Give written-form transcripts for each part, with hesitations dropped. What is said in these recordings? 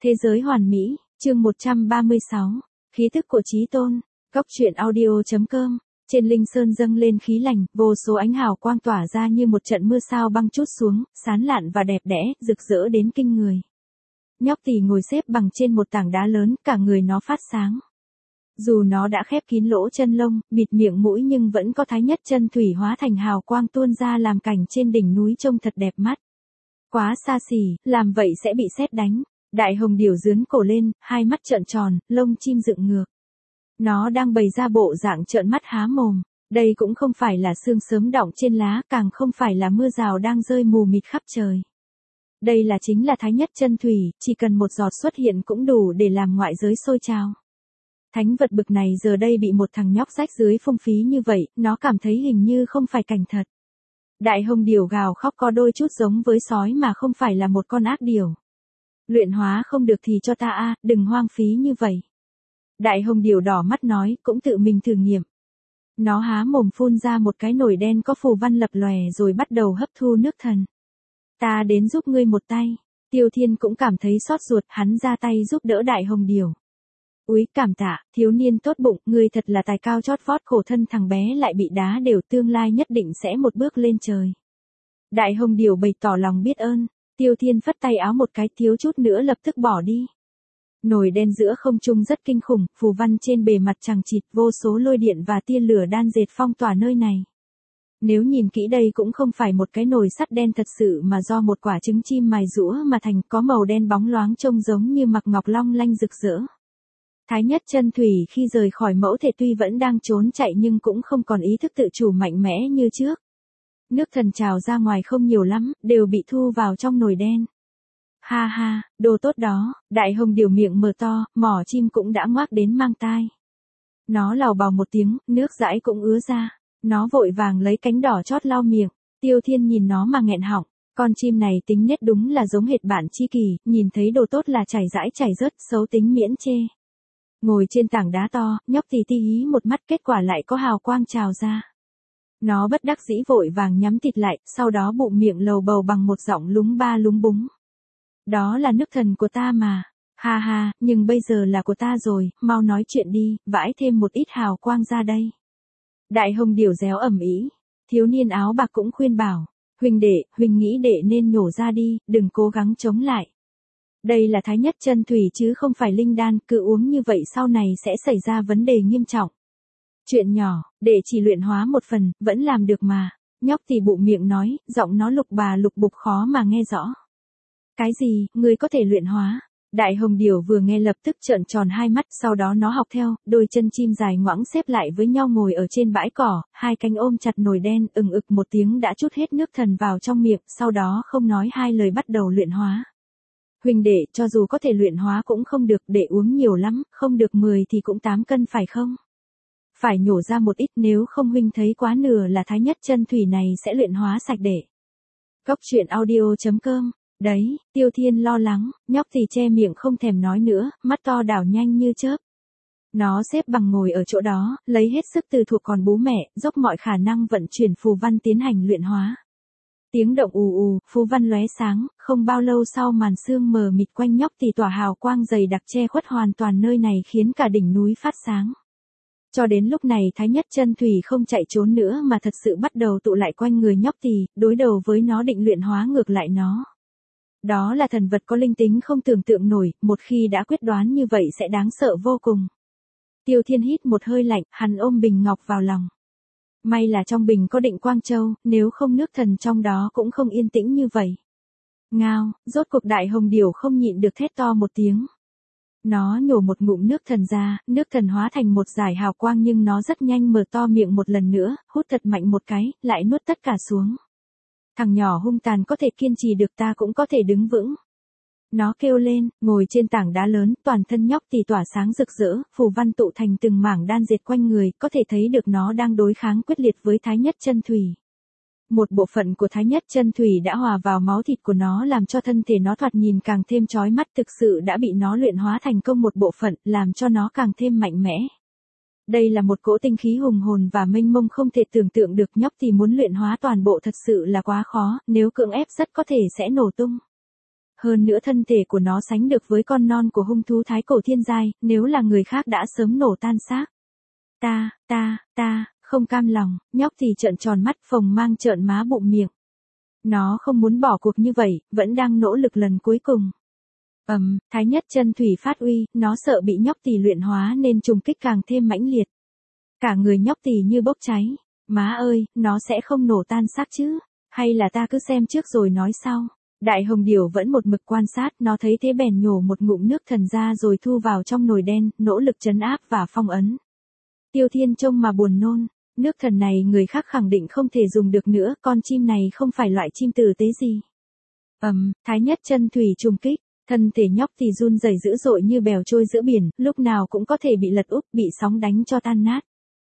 Thế giới hoàn mỹ, chương 136, khí tức của Chí Tôn, góc truyện audio.com. Trên Linh Sơn dâng lên khí lành, vô số ánh hào quang tỏa ra như một trận mưa sao băng trút xuống, sán lạn và đẹp đẽ, rực rỡ đến kinh người. Nhóc tỳ ngồi xếp bằng trên một tảng đá lớn, cả người nó phát sáng. Dù nó đã khép kín lỗ chân lông, bịt miệng mũi nhưng vẫn có thái nhất chân thủy hóa thành hào quang tuôn ra làm cảnh trên đỉnh núi trông thật đẹp mắt. Quá xa xỉ, làm vậy sẽ bị sét đánh. Đại hồng điểu giướn cổ lên, hai mắt trợn tròn, lông chim dựng ngược. Nó đang bày ra bộ dạng trợn mắt há mồm. Đây cũng không phải là sương sớm đọng trên lá, càng không phải là mưa rào đang rơi mù mịt khắp trời. Đây chính là thái nhất chân thủy, chỉ cần một giọt xuất hiện cũng đủ để làm ngoại giới sôi trào. Thánh vật bực này giờ đây bị một thằng nhóc rách dưới phung phí như vậy, nó cảm thấy hình như không phải cảnh thật. Đại hồng điểu gào khóc có đôi chút giống với sói mà không phải là một con ác điểu. Luyện hóa không được thì cho ta đừng hoang phí như vậy. Đại hồng điểu đỏ mắt nói, cũng tự mình thử nghiệm. Nó há mồm phun ra một cái nồi đen có phù văn lập lòe rồi bắt đầu hấp thu nước thần. Ta đến giúp ngươi một tay. Tiêu Thiên cũng cảm thấy xót ruột, hắn ra tay giúp đỡ đại hồng điểu. Úi cảm tạ, thiếu niên tốt bụng, ngươi thật là tài cao chót vót, khổ thân thằng bé lại bị đá đều, tương lai nhất định sẽ một bước lên trời. Đại hồng điểu bày tỏ lòng biết ơn. Tiêu Thiên phất tay áo một cái, thiếu chút nữa lập tức bỏ đi. Nồi đen giữa không trung rất kinh khủng, phù văn trên bề mặt chằng chịt, vô số lôi điện và tia lửa đan dệt phong tỏa nơi này. Nếu nhìn kỹ đây cũng không phải một cái nồi sắt đen thật sự mà do một quả trứng chim mài rũa mà thành, có màu đen bóng loáng trông giống như mặc ngọc long lanh rực rỡ. Thái nhất chân thủy khi rời khỏi mẫu thể tuy vẫn đang trốn chạy nhưng cũng không còn ý thức tự chủ mạnh mẽ như trước. Nước thần trào ra ngoài không nhiều lắm, đều bị thu vào trong nồi đen. Ha ha, đồ tốt đó, đại hồng điểu miệng mở to, mỏ chim cũng đã ngoác đến mang tai. Nó lào bào một tiếng, nước dãi cũng ứa ra. Nó vội vàng lấy cánh đỏ chót lau miệng. Tiêu Thiên nhìn nó mà nghẹn họng. Con chim này tính nết đúng là giống hệt bạn tri kỷ, nhìn thấy đồ tốt là chảy rớt, xấu tính miễn chê. Ngồi trên tảng đá to, nhóc tì hí một mắt, kết quả lại có hào quang trào ra. Nó bất đắc dĩ vội vàng nhắm thịt lại, sau đó bụng miệng lầu bầu bằng một giọng lúng ba lúng búng. Đó là nước thần của ta mà. Ha ha, nhưng bây giờ là của ta rồi, mau nói chuyện đi, vãi thêm một ít hào quang ra đây. Đại hồng điểu réo ầm ĩ. Thiếu niên áo bạc cũng khuyên bảo, huynh nghĩ đệ nên nhổ ra đi, đừng cố gắng chống lại. Đây là thái nhất chân thủy chứ không phải linh đan, cứ uống như vậy sau này sẽ xảy ra vấn đề nghiêm trọng. Chuyện nhỏ, đệ chỉ luyện hóa một phần, vẫn làm được mà. Nhóc thì bụng miệng nói, giọng nó lục bà lục bục khó mà nghe rõ. Cái gì, ngươi có thể luyện hóa? Đại hồng điểu vừa nghe lập tức trợn tròn hai mắt, sau đó nó học theo, đôi chân chim dài ngoãng xếp lại với nhau ngồi ở trên bãi cỏ, hai cánh ôm chặt nồi đen, ực một tiếng đã trút hết nước thần vào trong miệng, sau đó không nói hai lời bắt đầu luyện hóa. Huynh đệ, cho dù có thể luyện hóa cũng không được, đệ uống nhiều lắm, không được 10 thì cũng 8 cân phải không? Phải nhổ ra một ít, nếu không huynh thấy quá nửa là thái nhất chân thủy này sẽ luyện hóa sạch đệ. Góc truyện audio.com. Đấy, Tiêu Thiên lo lắng, nhóc thì che miệng không thèm nói nữa, mắt to đảo nhanh như chớp. Nó xếp bằng ngồi ở chỗ đó, lấy hết sức từ thuộc còn bú mẹ, dốc mọi khả năng vận chuyển phù văn tiến hành luyện hóa. Tiếng động ù, phù văn lóe sáng, không bao lâu sau màn sương mờ mịt quanh nhóc thì tỏa hào quang dày đặc che khuất hoàn toàn nơi này khiến cả đỉnh núi phát sáng. Cho đến lúc này thái nhất chân thủy không chạy trốn nữa mà thật sự bắt đầu tụ lại quanh người nhóc thì, đối đầu với nó định luyện hóa ngược lại nó. Đó là thần vật có linh tính không tưởng tượng nổi, một khi đã quyết đoán như vậy sẽ đáng sợ vô cùng. Tiêu Thiên hít một hơi lạnh, hắn ôm bình ngọc vào lòng. May là trong bình có Định Quang Châu, nếu không nước thần trong đó cũng không yên tĩnh như vậy. Ngao, rốt cuộc đại hồng điểu không nhịn được thét to một tiếng. Nó nhổ một ngụm nước thần ra, nước thần hóa thành một dải hào quang nhưng nó rất nhanh mở to miệng một lần nữa, hút thật mạnh một cái, lại nuốt tất cả xuống. Thằng nhỏ hung tàn có thể kiên trì được, ta cũng có thể đứng vững. Nó kêu lên, ngồi trên tảng đá lớn, toàn thân nhóc thì tỏa sáng rực rỡ, phù văn tụ thành từng mảng đan dệt quanh người, có thể thấy được nó đang đối kháng quyết liệt với thái nhất chân thủy. Một bộ phận của thái nhất chân thủy đã hòa vào máu thịt của nó làm cho thân thể nó thoạt nhìn càng thêm chói mắt, thực sự đã bị nó luyện hóa thành công một bộ phận, làm cho nó càng thêm mạnh mẽ. Đây là một cỗ tinh khí hùng hồn và mênh mông không thể tưởng tượng được, nhóc thì muốn luyện hóa toàn bộ thật sự là quá khó, nếu cưỡng ép rất có thể sẽ nổ tung. hơn nữa thân thể của nó sánh được với con non của hung thú thái cổ thiên giai, nếu là người khác đã sớm nổ tan xác. Ta, không cam lòng, nhóc thì trợn tròn mắt phồng mang trợn má bụng miệng. Nó không muốn bỏ cuộc như vậy, vẫn đang nỗ lực lần cuối cùng. Thái nhất chân thủy phát uy, nó sợ bị nhóc tỳ luyện hóa nên trùng kích càng thêm mãnh liệt. Cả người nhóc tỳ như bốc cháy. Má ơi, nó sẽ không nổ tan xác chứ? Hay là ta cứ xem trước rồi nói sau? Đại hồng điểu vẫn một mực quan sát, nó thấy thế bèn nhổ một ngụm nước thần ra rồi thu vào trong nồi đen, nỗ lực trấn áp và phong ấn. Tiêu Thiên trông mà buồn nôn, nước thần này người khác khẳng định không thể dùng được nữa, con chim này không phải loại chim tử tế gì. Thái nhất chân thủy trùng kích, thân thể nhóc thì run rẩy dữ dội như bèo trôi giữa biển, lúc nào cũng có thể bị lật úp, bị sóng đánh cho tan nát.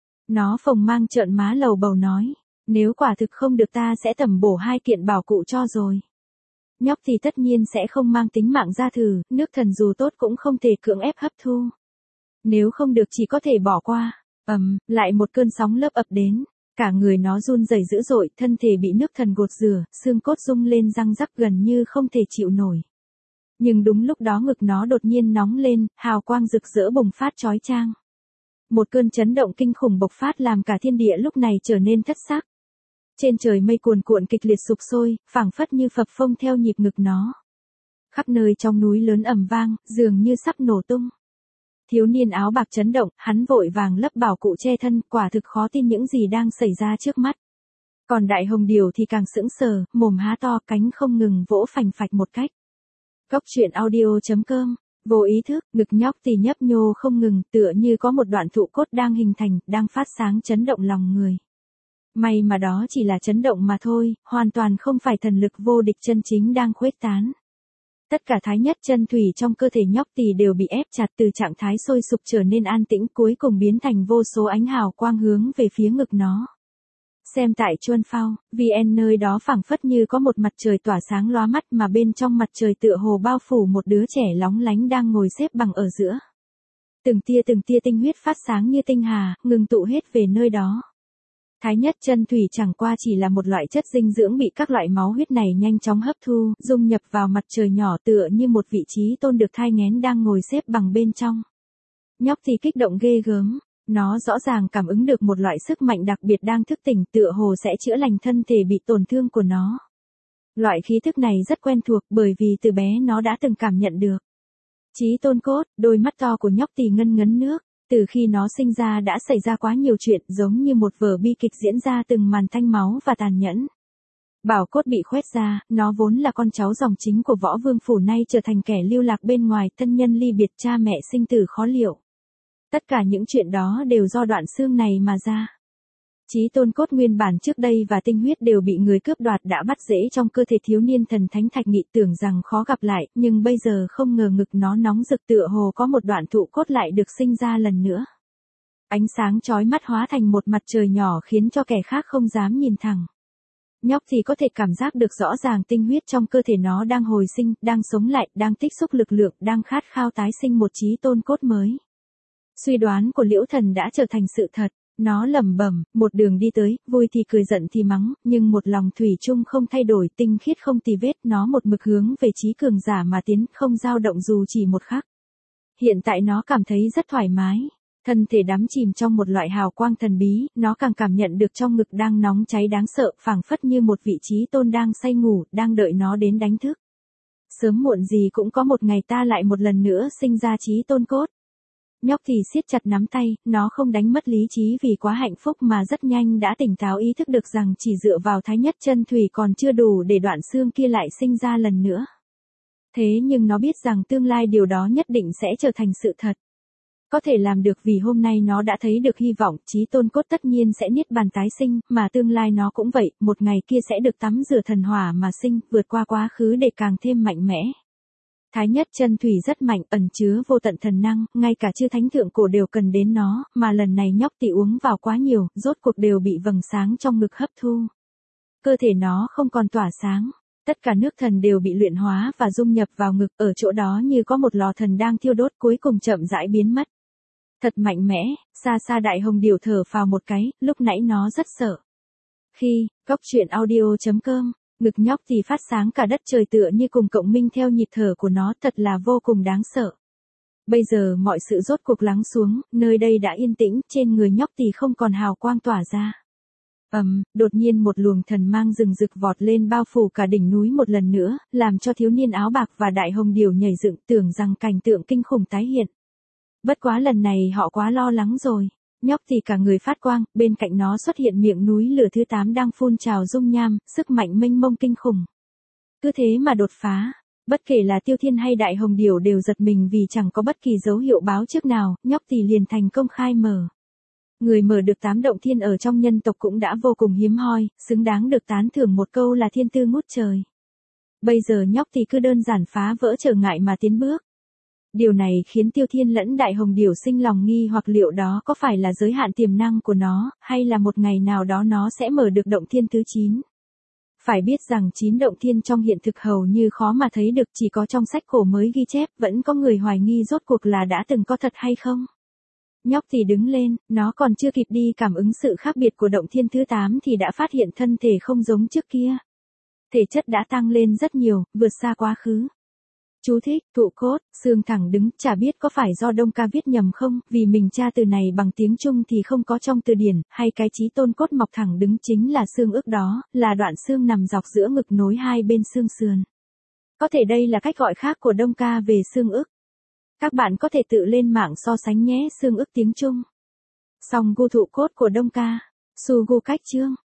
Nó phồng mang trợn má lầu bầu nói, nếu quả thực không được ta sẽ tẩm bổ 2 kiện bảo cụ cho rồi. Nhóc thì tất nhiên sẽ không mang tính mạng ra thử, nước thần dù tốt cũng không thể cưỡng ép hấp thu. Nếu không được chỉ có thể bỏ qua. Lại một cơn sóng lớp ập đến, cả người nó run rẩy dữ dội, thân thể bị nước thần gột rửa, xương cốt rung lên răng rắc gần như không thể chịu nổi. Nhưng đúng lúc đó ngực nó đột nhiên nóng lên, hào quang rực rỡ bùng phát chói chang. Một cơn chấn động kinh khủng bộc phát làm cả thiên địa lúc này trở nên thất sắc. Trên trời mây cuồn cuộn kịch liệt sục sôi, phảng phất như phập phồng theo nhịp ngực nó. Khắp nơi trong núi lớn ầm vang, dường như sắp nổ tung. Thiếu niên áo bạc chấn động, hắn vội vàng lấp bảo cụ che thân, quả thực khó tin những gì đang xảy ra trước mắt. Còn đại hồng điểu thì càng sững sờ, mồm há to, cánh không ngừng vỗ phành phạch một cách. Góc truyện audio.com. Vô ý thức, ngực nhóc thì nhấp nhô không ngừng, tựa như có một đoạn thụ cốt đang hình thành, đang phát sáng chấn động lòng người. May mà đó chỉ là chấn động mà thôi, hoàn toàn không phải thần lực vô địch chân chính đang khuếch tán. Tất cả thái nhất chân thủy trong cơ thể nhóc tỳ đều bị ép chặt, từ trạng thái sôi sục trở nên an tĩnh, cuối cùng biến thành vô số ánh hào quang hướng về phía ngực nó. Xem tại Chuân Phao, VN nơi đó phảng phất như có một mặt trời tỏa sáng lóa mắt, mà bên trong mặt trời tựa hồ bao phủ một đứa trẻ lóng lánh đang ngồi xếp bằng ở giữa. Từng tia tinh huyết phát sáng như tinh hà, ngừng tụ hết về nơi đó. Thái nhất chân thủy chẳng qua chỉ là một loại chất dinh dưỡng bị các loại máu huyết này nhanh chóng hấp thu, dung nhập vào mặt trời nhỏ, tựa như một vị trí tôn được thai nghén đang ngồi xếp bằng bên trong. Nhóc thì kích động ghê gớm, nó rõ ràng cảm ứng được một loại sức mạnh đặc biệt đang thức tỉnh, tựa hồ sẽ chữa lành thân thể bị tổn thương của nó. Loại khí thức này rất quen thuộc, bởi vì từ bé nó đã từng cảm nhận được. Chí tôn cốt, đôi mắt to của nhóc tỳ ngân ngấn nước. Từ khi nó sinh ra đã xảy ra quá nhiều chuyện, giống như một vở bi kịch diễn ra từng màn thanh máu và tàn nhẫn. Bảo cốt bị khoét ra, nó vốn là con cháu dòng chính của Võ Vương phủ, nay trở thành kẻ lưu lạc bên ngoài, thân nhân ly biệt, cha mẹ sinh tử khó liệu. Tất cả những chuyện đó đều do đoạn xương này mà ra. Chí tôn cốt nguyên bản trước đây và tinh huyết đều bị người cướp đoạt đã bắt rễ trong cơ thể thiếu niên thần thánh Thạch Nghị, tưởng rằng khó gặp lại, nhưng bây giờ không ngờ ngực nó nóng rực, tựa hồ có một đoạn thụ cốt lại được sinh ra lần nữa. Ánh sáng chói mắt hóa thành một mặt trời nhỏ khiến cho kẻ khác không dám nhìn thẳng. Nhóc thì có thể cảm giác được rõ ràng tinh huyết trong cơ thể nó đang hồi sinh, đang sống lại, đang tích xúc lực lượng, đang khát khao tái sinh một chí tôn cốt mới. Suy đoán của Liễu Thần đã trở thành sự thật. Nó lẩm bẩm, một đường đi tới, vui thì cười giận thì mắng, nhưng một lòng thủy chung không thay đổi, tinh khiết không tì vết, nó một mực hướng về chí cường giả mà tiến, không dao động dù chỉ một khắc. Hiện tại nó cảm thấy rất thoải mái, thân thể đắm chìm trong một loại hào quang thần bí, nó càng cảm nhận được trong ngực đang nóng cháy đáng sợ, phảng phất như một vị chí tôn đang say ngủ, đang đợi nó đến đánh thức. Sớm muộn gì cũng có một ngày ta lại một lần nữa sinh ra chí tôn cốt. Nhóc thì siết chặt nắm tay, nó không đánh mất lý trí vì quá hạnh phúc mà rất nhanh đã tỉnh táo, ý thức được rằng chỉ dựa vào thái nhất chân thủy còn chưa đủ để đoạn xương kia lại sinh ra lần nữa. Thế nhưng nó biết rằng tương lai điều đó nhất định sẽ trở thành sự thật. Có thể làm được vì hôm nay nó đã thấy được hy vọng, chí tôn cốt tất nhiên sẽ niết bàn tái sinh, mà tương lai nó cũng vậy, một ngày kia sẽ được tắm rửa thần hỏa mà sinh, vượt qua quá khứ để càng thêm mạnh mẽ. Thái nhất chân thủy rất mạnh, ẩn chứa vô tận thần năng, ngay cả chư thánh thượng cổ đều cần đến nó, mà lần này nhóc tỳ uống vào quá nhiều, rốt cuộc đều bị vầng sáng trong ngực hấp thu. Cơ thể nó không còn tỏa sáng, tất cả nước thần đều bị luyện hóa và dung nhập vào ngực, ở chỗ đó như có một lò thần đang thiêu đốt, cuối cùng chậm rãi biến mất. Thật mạnh mẽ, xa xa đại hồng điểu thở phào một cái, lúc nãy nó rất sợ. Khi, góc truyện audio.com Ngực nhóc thì phát sáng cả đất trời tựa như cùng cộng minh theo nhịp thở của nó, thật là vô cùng đáng sợ. Bây giờ mọi sự rốt cuộc lắng xuống, nơi đây đã yên tĩnh, trên người nhóc thì không còn hào quang tỏa ra. Đột nhiên một luồng thần mang rừng rực vọt lên bao phủ cả đỉnh núi một lần nữa, làm cho thiếu niên áo bạc và đại hồng điểu nhảy dựng, tưởng rằng cảnh tượng kinh khủng tái hiện. Bất quá lần này họ quá lo lắng rồi. Nhóc thì cả người phát quang, bên cạnh nó xuất hiện miệng núi lửa thứ 8 đang phun trào dung nham, sức mạnh mênh mông kinh khủng. Cứ thế mà đột phá. Bất kể là Tiêu Thiên hay Đại Hồng Điểu đều giật mình vì chẳng có bất kỳ dấu hiệu báo trước nào, nhóc thì liền thành công khai mở. Người mở được 8 động thiên ở trong nhân tộc cũng đã vô cùng hiếm hoi, xứng đáng được tán thưởng một câu là thiên tư ngút trời. Bây giờ nhóc thì cứ đơn giản phá vỡ trở ngại mà tiến bước. Điều này khiến Tiêu Thiên lẫn Đại Hồng Điểu sinh lòng nghi hoặc liệu đó có phải là giới hạn tiềm năng của nó, hay là một ngày nào đó nó sẽ mở được động thiên thứ 9. Phải biết rằng 9 động thiên trong hiện thực hầu như khó mà thấy được, chỉ có trong sách cổ mới ghi chép, vẫn có người hoài nghi rốt cuộc là đã từng có thật hay không. Nhóc thì đứng lên, nó còn chưa kịp đi cảm ứng sự khác biệt của động thiên thứ 8 thì đã phát hiện thân thể không giống trước kia. Thể chất đã tăng lên rất nhiều, vượt xa quá khứ. Chú thích, thụ cốt, xương thẳng đứng, chả biết có phải do Đông Ca viết nhầm không, vì mình tra từ này bằng tiếng Trung thì không có trong từ điển, hay cái chí tôn cốt mọc thẳng đứng chính là xương ức đó, là đoạn xương nằm dọc giữa ngực nối hai bên xương sườn. Có thể đây là cách gọi khác của Đông Ca về xương ức. Các bạn có thể tự lên mạng so sánh nhé, xương ức tiếng Trung. Song gu thụ cốt của Đông Ca, su gu cách chương.